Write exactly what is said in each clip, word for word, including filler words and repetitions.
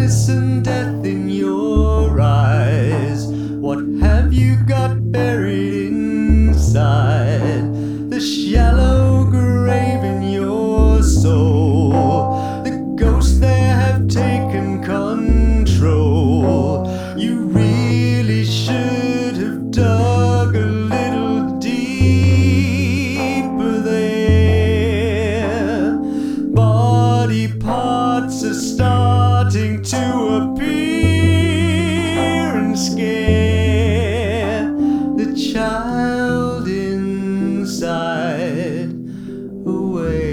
darkness and death in your eyes. What have you got buried inside? The shallow grave in your soul. The ghosts there have taken control. You really should have dug a little deeper there. Body parts are starting to appear and scare the child inside away.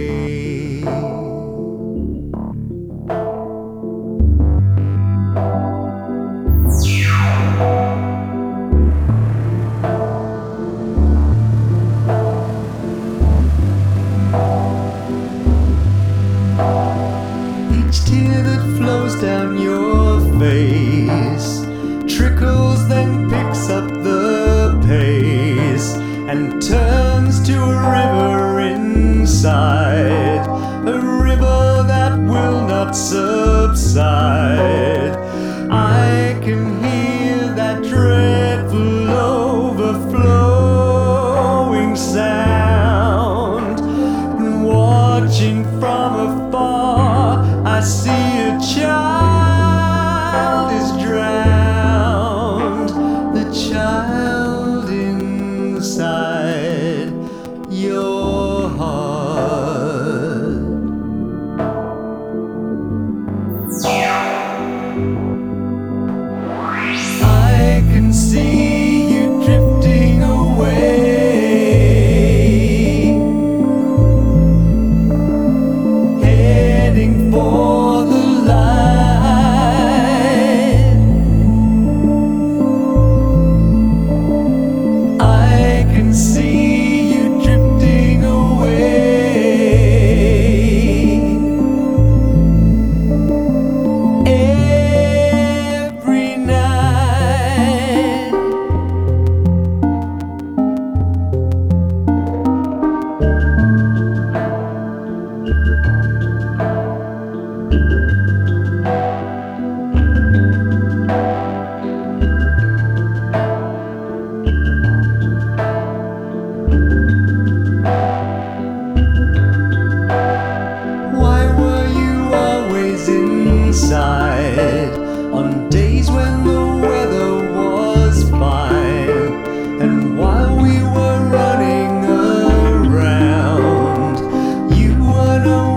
Each tear that flows down your face trickles, then picks up the pace and turns to a river inside, a river that will not subside. I can hear that dreadful overflowing sound, and watching from afar I see a child is drowned, the child inside your heart. I can see you drifting away, heading for the light. I can see you drifting away. Every night. Why were you always inside on days when the weather was fine? And while we were running around, you weren't aware.